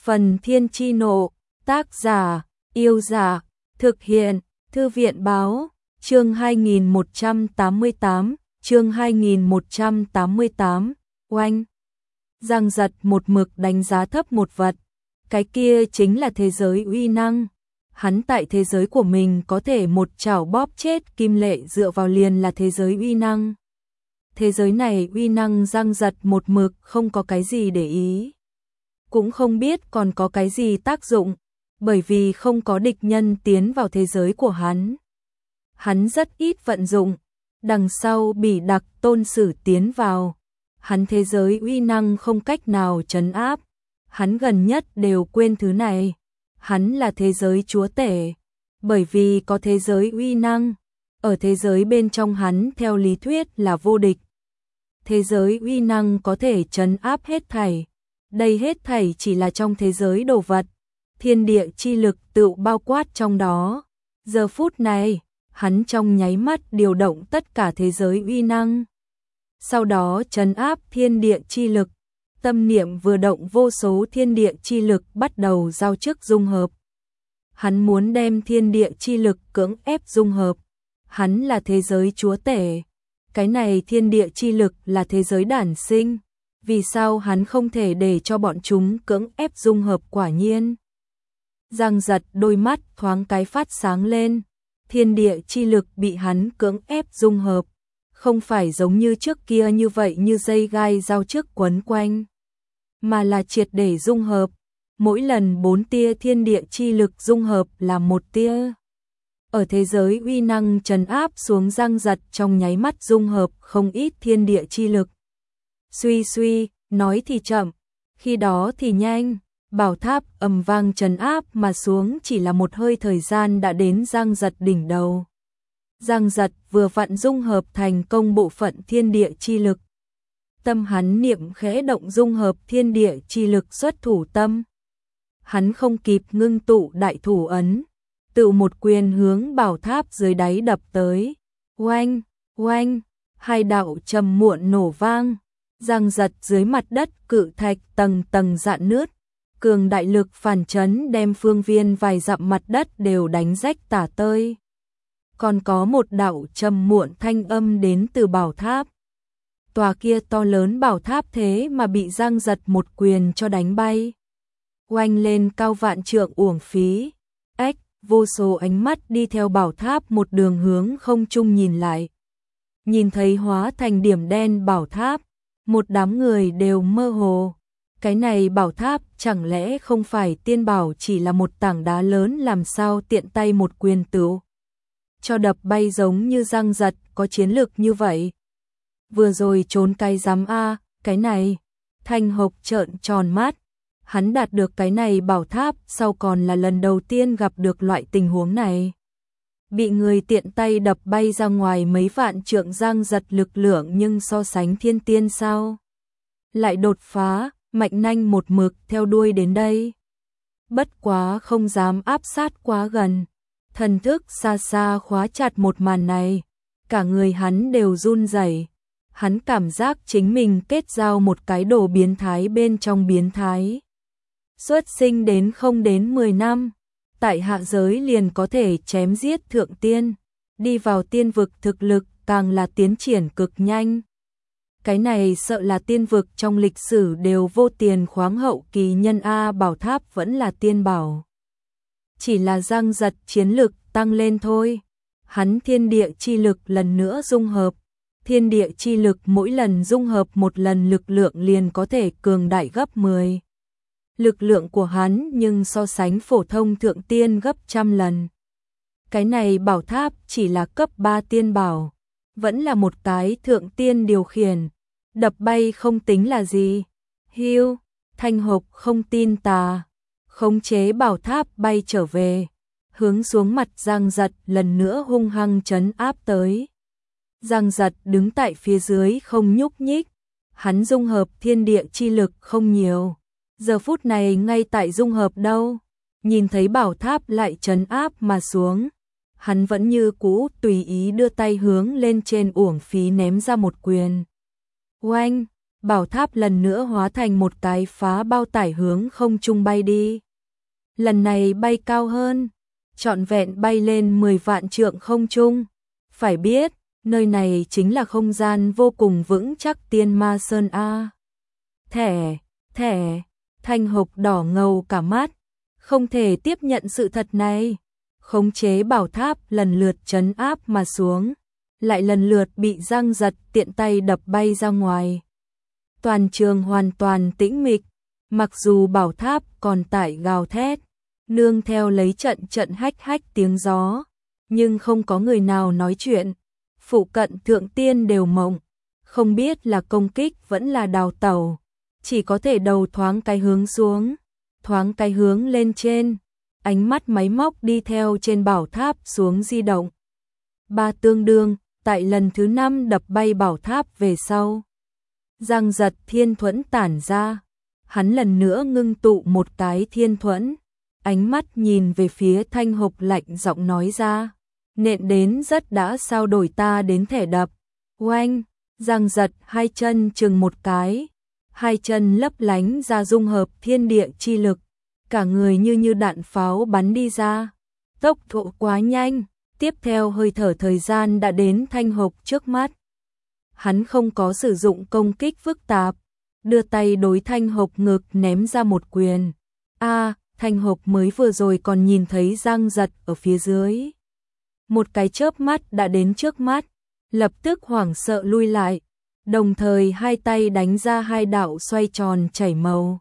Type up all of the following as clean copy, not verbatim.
Phần Thiên Chi Nộ, tác giả, Yêu Giả, thực hiện, Thư viện Báo, chương 2188, chương 2188, oanh. Giang Giật một mực đánh giá thấp một vật, cái kia chính là thế giới uy năng. Hắn tại thế giới của mình có thể một chảo bóp chết Kim Lệ dựa vào liền là thế giới uy năng. Thế giới này uy năng Giang Giật một mực không có cái gì để ý. Cũng không biết còn có cái gì tác dụng, bởi vì không có địch nhân tiến vào thế giới của hắn. Hắn rất ít vận dụng, đằng sau Bỉ Đặc Tôn Sử tiến vào. Hắn thế giới uy năng không cách nào trấn áp, hắn gần nhất đều quên thứ này. Hắn là thế giới chúa tể, bởi vì có thế giới uy năng, ở thế giới bên trong hắn theo lý thuyết là vô địch. Thế giới uy năng có thể trấn áp hết thảy, đây hết thảy chỉ là trong thế giới đồ vật, thiên địa chi lực tự bao quát trong đó. Giờ phút này, hắn trong nháy mắt điều động tất cả thế giới uy năng, sau đó trấn áp thiên địa chi lực. Tâm niệm vừa động, vô số thiên địa chi lực bắt đầu giao chức dung hợp. Hắn muốn đem thiên địa chi lực cưỡng ép dung hợp. Hắn là thế giới chúa tể. Cái này thiên địa chi lực là thế giới đản sinh. Vì sao hắn không thể để cho bọn chúng cưỡng ép dung hợp? Quả nhiên. Giang Giật đôi mắt thoáng cái phát sáng lên. Thiên địa chi lực bị hắn cưỡng ép dung hợp. Không phải giống như trước kia như vậy như dây gai giao chức quấn quanh, mà là triệt để dung hợp. Mỗi lần 4 tia thiên địa chi lực dung hợp là 1 tia. Ở thế giới uy năng trấn áp xuống, Giang Giật trong nháy mắt dung hợp không ít thiên địa chi lực. Suy suy, nói thì chậm, khi đó thì nhanh, bảo tháp ầm vang trấn áp mà xuống, chỉ là một hơi thời gian đã đến Giang Giật đỉnh đầu. Giang Giật vừa vặn dung hợp thành công bộ phận thiên địa chi lực. Tâm hắn niệm khẽ động, dung hợp thiên địa chi lực xuất thủ tâm. Hắn không kịp ngưng tụ đại thủ ấn, tự một quyền hướng bảo tháp dưới đáy đập tới. Oanh, oanh, hai đạo trầm muộn nổ vang. Giang Giật dưới mặt đất cự thạch tầng tầng rạn nứt, cường đại lực phản chấn đem phương viên vài dặm mặt đất đều đánh rách tả tơi. Còn có một đạo trầm muộn thanh âm đến từ bảo tháp. Tòa kia to lớn bảo tháp thế mà bị Giang Giật một quyền cho đánh bay. Oanh lên cao vạn trượng, uổng phí. Ếch, vô số ánh mắt đi theo bảo tháp một đường hướng không trung nhìn lại. Nhìn thấy hóa thành điểm đen bảo tháp, một đám người đều mơ hồ. Cái này bảo tháp chẳng lẽ không phải tiên bảo, chỉ là một tảng đá lớn, làm sao tiện tay một quyền tựu cho đập bay? Giống như Giang Giật có chiến lực như vậy, vừa rồi trốn cái giám a, cái này. Thanh Hộc trợn tròn mắt, hắn đạt được cái này bảo tháp sau còn là lần đầu tiên gặp được loại tình huống này. Bị người tiện tay đập bay ra ngoài mấy vạn trượng. Giang Giật lực lượng nhưng so sánh thiên tiên sao lại đột phá, mạnh nanh một mực theo đuôi đến đây. Bất quá không dám áp sát quá gần, thần thức xa xa khóa chặt một màn này, cả người hắn đều run rẩy. Hắn cảm giác chính mình kết giao một cái đồ biến thái bên trong biến thái. Xuất sinh đến không đến 10 năm, tại hạ giới liền có thể chém giết thượng tiên, đi vào tiên vực thực lực càng là tiến triển cực nhanh. Cái này sợ là tiên vực trong lịch sử đều vô tiền khoáng hậu kỳ nhân a. Bảo tháp vẫn là tiên bảo, chỉ là Giang Giật chiến lực tăng lên thôi. Hắn thiên địa chi lực lần nữa dung hợp. Thiên địa chi lực mỗi lần dung hợp một lần lực lượng liền có thể cường đại gấp 10. Lực lượng của hắn nhưng so sánh phổ thông thượng tiên gấp trăm lần. Cái này bảo tháp chỉ là cấp 3 tiên bảo, vẫn là một cái thượng tiên điều khiển, đập bay không tính là gì. Hiu, Thanh Hộc không tin tà, khống chế bảo tháp bay trở về, hướng xuống mặt Giang Giật lần nữa hung hăng trấn áp tới. Giang Giật đứng tại phía dưới không nhúc nhích, hắn dung hợp thiên địa chi lực không nhiều, giờ phút này ngay tại dung hợp đâu. Nhìn thấy bảo tháp lại trấn áp mà xuống, hắn vẫn như cũ tùy ý đưa tay hướng lên trên, uổng phí ném ra một quyền. Oanh, bảo tháp lần nữa hóa thành một cái phá bao tải hướng không trung bay đi. Lần này bay cao hơn, trọn vẹn bay lên 10 vạn trượng không trung. Phải biết, nơi này chính là không gian vô cùng vững chắc Tiên Ma Sơn A. Thẻ, Thanh Hộc đỏ ngầu cả mắt, không thể tiếp nhận sự thật này. Khống chế bảo tháp lần lượt trấn áp mà xuống, lại lần lượt bị Giang Giật tiện tay đập bay ra ngoài. Toàn trường hoàn toàn tĩnh mịch, mặc dù bảo tháp còn tại gào thét, nương theo lấy trận trận hách hách tiếng gió, nhưng không có người nào nói chuyện. Phụ cận thượng tiên đều mộng, không biết là công kích vẫn là đào tẩu, chỉ có thể đầu thoáng cái hướng xuống, thoáng cái hướng lên trên, ánh mắt máy móc đi theo trên bảo tháp xuống di động. Ba tương đương, tại lần thứ 5 đập bay bảo tháp về sau. Giang Giật thiên thuẫn tản ra, hắn lần nữa ngưng tụ một cái thiên thuẫn, ánh mắt nhìn về phía Thanh Hộc lạnh giọng nói ra, nện đến rất đã sao đổi ta đến thẻ đập. Oanh, Giang Giật hai chân chừng một cái, hai chân lấp lánh ra dung hợp thiên địa chi lực, cả người như đạn pháo bắn đi ra, tốc độ quá nhanh, tiếp theo hơi thở thời gian đã đến Thanh Hộc trước mắt. Hắn không có sử dụng công kích phức tạp, đưa tay đối Thanh Hộc ngực ném ra một quyền. Thanh Hộc mới vừa rồi còn nhìn thấy Giang Giật ở phía dưới. Một cái chớp mắt đã đến trước mắt, lập tức hoảng sợ lui lại, đồng thời hai tay đánh ra hai đạo xoay tròn chảy màu.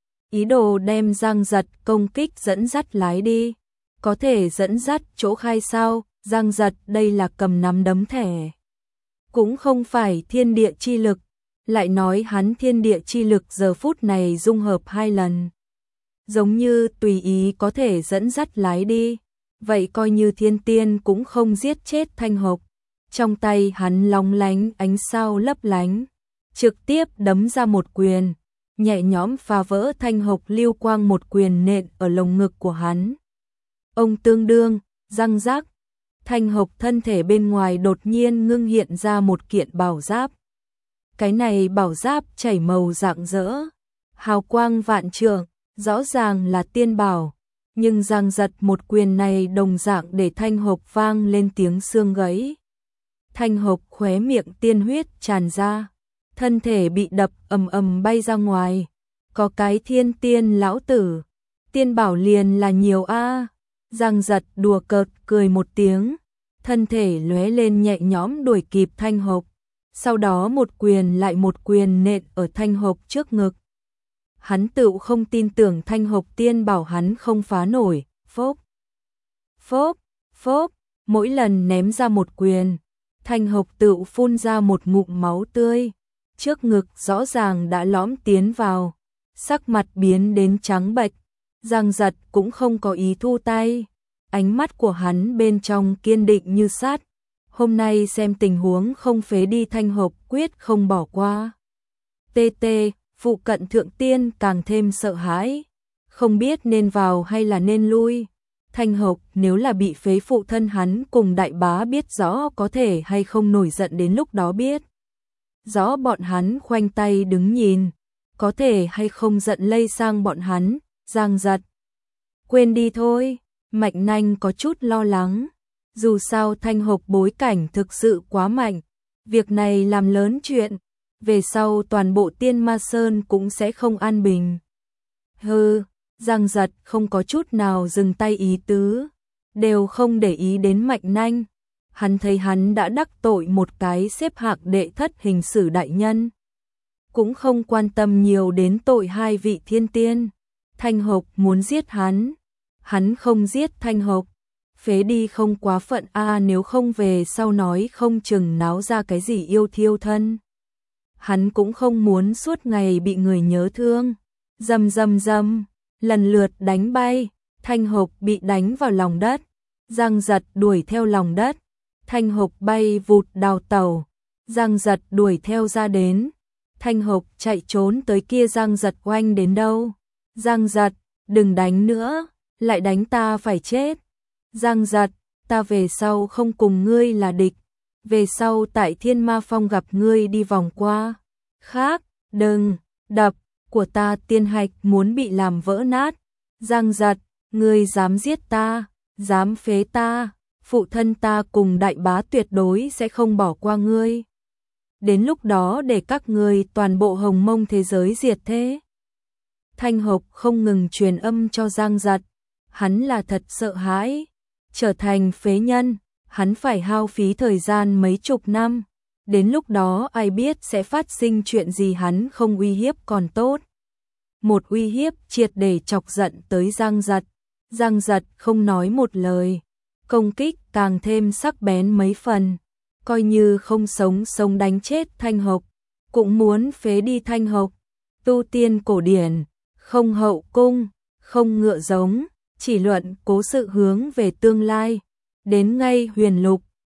Ý đồ đem Giang Giật công kích dẫn dắt lái đi. Có thể dẫn dắt chỗ khai sao, Giang Giật đây là cầm nắm đấm thẻ. Cũng không phải thiên địa chi lực, lại nói hắn thiên địa chi lực giờ phút này dung hợp 2 lần. Giống như tùy ý có thể dẫn dắt lái đi, vậy coi như thiên tiên cũng không giết chết Thanh Hộc. Trong tay hắn long lánh ánh sao lấp lánh, trực tiếp đấm ra một quyền, nhẹ nhõm phá vỡ Thanh Hộc lưu quang một quyền nện ở lồng ngực của hắn. Ông tương đương, răng rác, Thanh Hộc thân thể bên ngoài đột nhiên ngưng hiện ra một kiện bảo giáp. Cái này bảo giáp chảy màu rạng rỡ, hào quang vạn trượng, rõ ràng là tiên bảo, nhưng Giang Giật một quyền này đồng dạng để Thanh Hộc vang lên tiếng xương gãy. Thanh Hộc khóe miệng tiên huyết tràn ra, thân thể bị đập ầm ầm bay ra ngoài. Có cái thiên tiên lão tử, tiên bảo liền là nhiều a. Giang Giật đùa cợt cười một tiếng, thân thể lóe lên nhẹ nhõm đuổi kịp Thanh Hộc, sau đó một quyền lại một quyền nện ở Thanh Hộc trước ngực. Hắn tự không tin tưởng Thanh Hộc tiên bảo hắn không phá nổi, phốc, phốc, phốc, mỗi lần ném ra một quyền, Thanh Hộc tự phun ra một ngụm máu tươi, trước ngực rõ ràng đã lõm tiến vào, sắc mặt biến đến trắng bệch. Giang Giật cũng không có ý thu tay, ánh mắt của hắn bên trong kiên định như sắt. Hôm nay xem tình huống không phế đi Thanh Hộc quyết không bỏ qua. TT, phụ cận thượng tiên càng thêm sợ hãi, không biết nên vào hay là nên lui. Thanh Hộc nếu là bị phế phụ thân hắn cùng đại bá biết rõ có thể hay không nổi giận đến lúc đó biết. Rõ bọn hắn khoanh tay đứng nhìn, có thể hay không giận lây sang bọn hắn. Giang Giật, quên đi thôi, Mạnh Nanh có chút lo lắng, dù sao Thanh Hộc bối cảnh thực sự quá mạnh, việc này làm lớn chuyện, về sau toàn bộ Tiên Ma Sơn cũng sẽ không an bình. Giang Giật không có chút nào dừng tay ý tứ, đều không để ý đến Mạnh Nanh, hắn thấy hắn đã đắc tội một cái xếp hạng đệ thất hình sử đại nhân, cũng không quan tâm nhiều đến tội hai vị thiên tiên. Thanh Hộc muốn giết hắn không giết Thanh Hộc, phế đi không quá phận a, nếu không về sau nói không chừng náo ra cái gì yêu thiêu thân. Hắn cũng không muốn suốt ngày bị người nhớ thương. Rầm rầm rầm, lần lượt đánh bay, Thanh Hộc bị đánh vào lòng đất, Giang Giật đuổi theo lòng đất, Thanh Hộc bay vụt đào tẩu, Giang Giật đuổi theo ra đến, Thanh Hộc chạy trốn tới kia Giang Giật oanh đến đâu. Giang Giật, đừng đánh nữa, lại đánh ta phải chết. Giang Giật, ta về sau không cùng ngươi là địch, về sau tại Thiên Ma Phong gặp ngươi đi vòng qua. Khác, Đừng, đập, của ta tiên hạch muốn bị làm vỡ nát. Giang Giật, ngươi dám giết ta, dám phế ta, phụ thân ta cùng đại bá tuyệt đối sẽ không bỏ qua ngươi. Đến lúc đó để các ngươi toàn bộ Hồng Mông thế giới diệt thế. Thanh Hộc không ngừng truyền âm cho Giang Giật, hắn là thật sợ hãi, trở thành phế nhân, hắn phải hao phí thời gian mấy chục năm, đến lúc đó ai biết sẽ phát sinh chuyện gì, hắn không uy hiếp còn tốt. Một uy hiếp triệt để chọc giận tới Giang Giật, Giang Giật không nói một lời, công kích càng thêm sắc bén mấy phần, coi như không sống đánh chết Thanh Hộc, cũng muốn phế đi Thanh Hộc. Tu tiên cổ điển, không hậu cung, không ngựa giống, chỉ luận cố sự hướng về tương lai, đến ngay huyền lục,